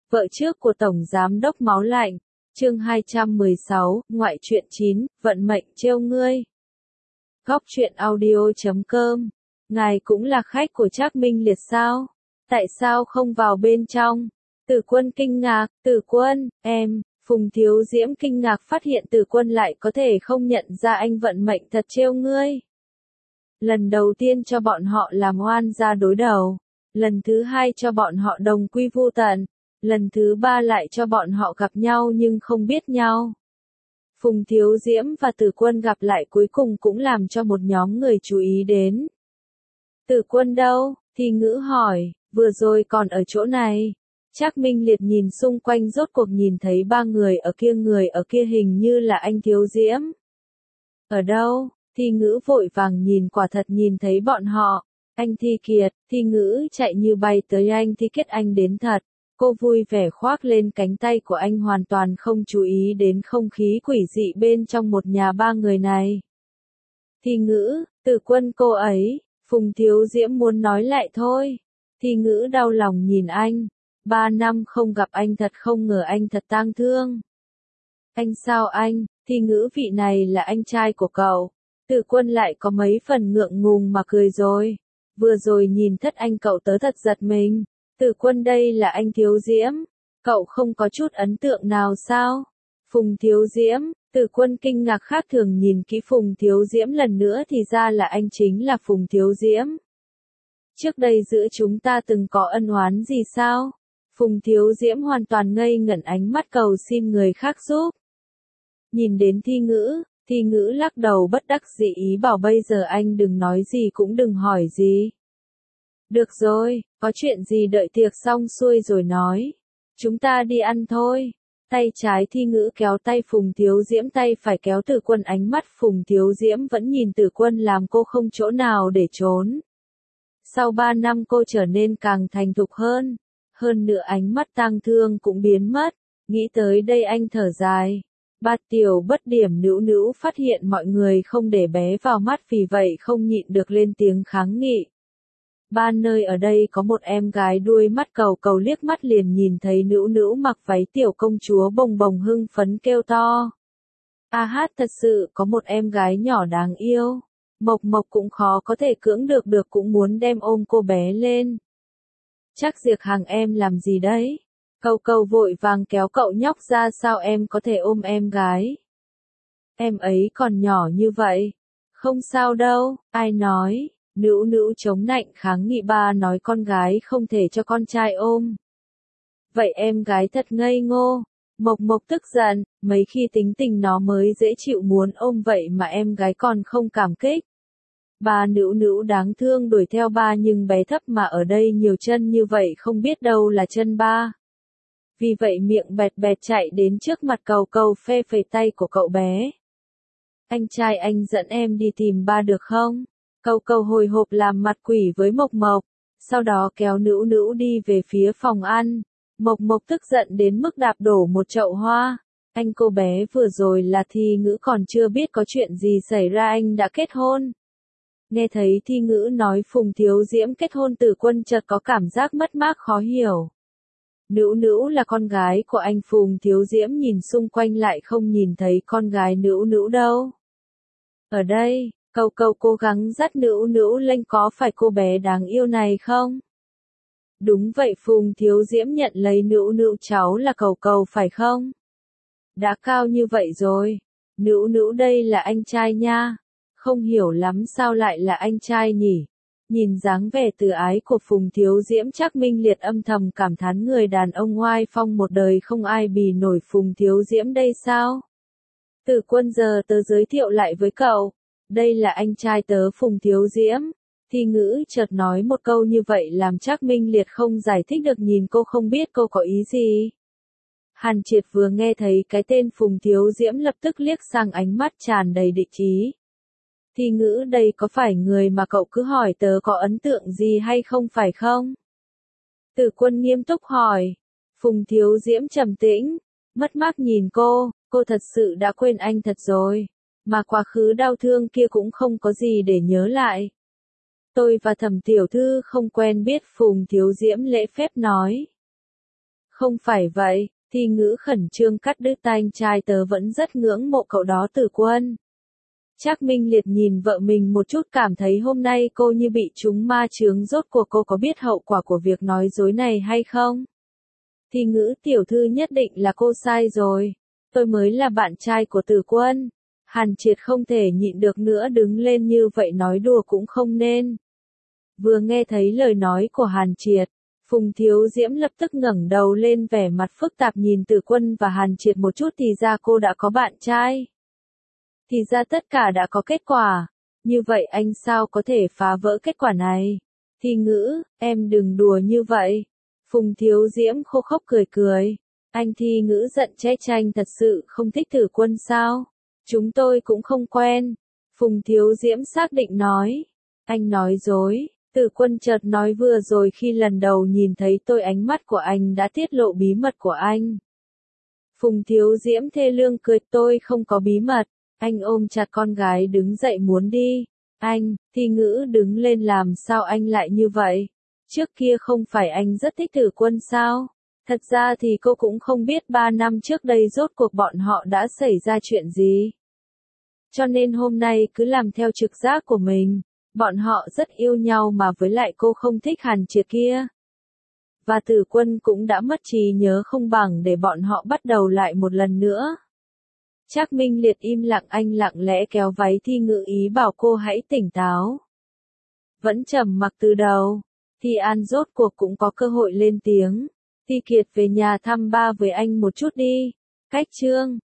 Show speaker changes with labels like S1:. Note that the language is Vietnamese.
S1: Vợ trước của Tổng Giám đốc Máu Lạnh, chương 216, ngoại truyện 9, vận mệnh trêu ngươi. Góc truyện audio.com, ngài cũng là khách của Trác Minh Liệt sao? Tại sao không vào bên trong? Tử Quân kinh ngạc, Tử Quân, em, Phùng Thiếu Diễm kinh ngạc phát hiện Tử Quân lại có thể không nhận ra anh vận mệnh thật trêu ngươi. Lần đầu tiên cho bọn họ làm oan gia đối đầu, lần thứ hai cho bọn họ đồng quy vu tận, lần thứ ba lại cho bọn họ gặp nhau nhưng không biết nhau. Phùng Thiếu Diễm và Tử Quân gặp lại cuối cùng cũng làm cho một nhóm người chú ý đến. Tử Quân đâu? Thi Ngữ hỏi, vừa rồi còn ở chỗ này. Trác Minh Liệt nhìn xung quanh rốt cuộc nhìn thấy ba người ở kia hình như là anh Thiếu Diễm. Ở đâu? Thi Ngữ vội vàng nhìn, quả thật nhìn thấy bọn họ. Anh Thi Kiệt, Thi Ngữ chạy như bay tới anh Thi Kiệt, anh đến thật. Cô vui vẻ khoác lên cánh tay của anh, hoàn toàn không chú ý đến không khí quỷ dị bên trong một nhà ba người này. Thi Ngữ, Tử Quân cô ấy, Phùng Thiếu Diễm muốn nói lại thôi. Thi Ngữ đau lòng nhìn anh, 3 năm không gặp anh, thật không ngờ anh thật tang thương. Anh sao anh? Thi Ngữ, vị này là anh trai của cậu. Tử Quân lại có mấy phần ngượng ngùng mà cười rồi. Vừa rồi nhìn thất anh cậu tớ thật giật mình. Tử Quân, đây là anh Thiếu Diễm. Cậu không có chút ấn tượng nào sao? Phùng Thiếu Diễm, Tử Quân kinh ngạc khác thường nhìn kỹ Phùng Thiếu Diễm lần nữa, thì ra là anh chính là Phùng Thiếu Diễm. Trước đây giữa chúng ta từng có ân oán gì sao? Phùng Thiếu Diễm hoàn toàn ngây ngẩn, ánh mắt cầu xin người khác giúp. Nhìn đến Thi Ngữ lắc đầu bất đắc dĩ ý bảo bây giờ anh đừng nói gì cũng đừng hỏi gì. Được rồi, có chuyện gì đợi tiệc xong xuôi rồi nói. Chúng ta đi ăn thôi. Tay trái Thi Ngữ kéo tay Phùng Thiếu Diễm, tay phải kéo Tử Quân. Ánh mắt Phùng Thiếu Diễm vẫn nhìn Tử Quân làm cô không chỗ nào để trốn. Sau 3 năm cô trở nên càng thành thục hơn. Hơn nữa ánh mắt tang thương cũng biến mất. Nghĩ tới đây anh thở dài. Ba Tiểu Bất Điểm Nữu Nữu phát hiện mọi người không để bé vào mắt, vì vậy không nhịn được lên tiếng kháng nghị. Ba nơi ở đây có một em gái đuôi mắt cầu cầu liếc mắt liền nhìn thấy Nữu Nữu mặc váy tiểu công chúa bồng bồng hưng phấn kêu to. A hát, thật sự có một em gái nhỏ đáng yêu. Mộc Mộc cũng khó có thể cưỡng được cũng muốn đem ôm cô bé lên. Chắc Diệc Hàng em làm gì đấy? Cầu cầu vội vàng kéo cậu nhóc ra, sao em có thể ôm em gái? Em ấy còn nhỏ như vậy. Không sao đâu, ai nói? Nữu Nữu chống nạnh kháng nghị, ba nói con gái không thể cho con trai ôm. Vậy em gái thật ngây ngô. Mộc Mộc tức giận, mấy khi tính tình nó mới dễ chịu, muốn ôm vậy mà em gái còn không cảm kích. Ba Nữu Nữu đáng thương đuổi theo ba, nhưng bé thấp mà ở đây nhiều chân như vậy không biết đâu là chân ba. Vì vậy miệng bẹt bẹt chạy đến trước mặt cầu cầu phê phẩy tay của cậu bé. Anh trai, anh dẫn em đi tìm ba được không? Cầu cầu hồi hộp làm mặt quỷ với Mộc Mộc, sau đó kéo Nữu Nữu đi về phía phòng ăn. Mộc Mộc tức giận đến mức đạp đổ một chậu hoa. Anh, cô bé vừa rồi là Thi Ngữ, còn chưa biết có chuyện gì xảy ra anh đã kết hôn. Nghe thấy Thi Ngữ nói Phùng Thiếu Diễm kết hôn, Tử Quân chợt có cảm giác mất mát khó hiểu. Nữu Nữu là con gái của anh. Phùng Thiếu Diễm nhìn xung quanh lại không nhìn thấy con gái Nữu Nữu đâu. Ở đây, cầu cầu cố gắng dắt Nữu Nữu lên, có phải cô bé đáng yêu này không? Đúng vậy, Phùng Thiếu Diễm nhận lấy Nữu Nữu, cháu là cầu cầu phải không? Đã cao như vậy rồi. Nữu Nữu, đây là anh trai nha. Không hiểu lắm sao lại là anh trai nhỉ? Nhìn dáng vẻ từ ái của Phùng Thiếu Diễm, Trác Minh Liệt âm thầm cảm thán người đàn ông oai phong một đời không ai bì nổi Phùng Thiếu Diễm đây sao? Tử Quân, giờ tớ giới thiệu lại với cậu. Đây là anh trai tớ Phùng Thiếu Diễm. Thi Ngữ chợt nói một câu như vậy làm Trác Minh Liệt không giải thích được, nhìn cô không biết cô có ý gì. Hàn Triệt vừa nghe thấy cái tên Phùng Thiếu Diễm lập tức liếc sang, ánh mắt tràn đầy địch ý. Thi Ngữ, đây có phải người mà cậu cứ hỏi tớ có ấn tượng gì hay không phải không? Tử Quân nghiêm túc hỏi. Phùng Thiếu Diễm trầm tĩnh, mất mát nhìn cô thật sự đã quên anh thật rồi. Mà quá khứ đau thương kia cũng không có gì để nhớ lại. Tôi và Thẩm tiểu thư không quen biết, Phùng Thiếu Diễm lễ phép nói. Không phải vậy, Thi Ngữ khẩn trương cắt đứt anh trai tớ vẫn rất ngưỡng mộ cậu đó Tử Quân. Trác Minh Liệt nhìn vợ mình một chút cảm thấy hôm nay cô như bị trúng ma chướng rốt cuộc cô có biết hậu quả của việc nói dối này hay không? Thi Ngữ tiểu thư nhất định là cô sai rồi. Tôi mới là bạn trai của Tử Quân. Hàn Triệt không thể nhịn được nữa đứng lên như vậy nói đùa cũng không nên. Vừa nghe thấy lời nói của Hàn Triệt, Phùng Thiếu Diễm lập tức ngẩng đầu lên vẻ mặt phức tạp nhìn Tử Quân và Hàn Triệt một chút thì ra cô đã có bạn trai. Thì ra tất cả đã có kết quả. Như vậy anh sao có thể phá vỡ kết quả này? Thi Ngữ, em đừng đùa như vậy. Phùng Thiếu Diễm khô khốc cười cười. Anh Thi Ngữ giận che tranh thật sự không thích Tử Quân sao? Chúng tôi cũng không quen. Phùng Thiếu Diễm xác định nói. Anh nói dối. Tử Quân chợt nói vừa rồi khi lần đầu nhìn thấy tôi ánh mắt của anh đã tiết lộ bí mật của anh. Phùng Thiếu Diễm thê lương cười tôi không có bí mật. Anh ôm chặt con gái đứng dậy muốn đi. Anh, Thi Ngữ đứng lên làm sao anh lại như vậy? Trước kia không phải anh rất thích Tử Quân sao? Thật ra thì cô cũng không biết 3 năm trước đây rốt cuộc bọn họ đã xảy ra chuyện gì. Cho nên hôm nay cứ làm theo trực giác của mình. Bọn họ rất yêu nhau mà với lại cô không thích Hàn Triệt kia. Và Tử Quân cũng đã mất trí nhớ không bằng để bọn họ bắt đầu lại một lần nữa. Trác Minh Liệt im lặng anh lặng lẽ kéo váy Thi Ngữ ý bảo cô hãy tỉnh táo. Vẫn trầm mặc từ đầu, Thi An rốt cuộc cũng có cơ hội lên tiếng. Thi Kiệt về nhà thăm ba với anh một chút đi. Cách chương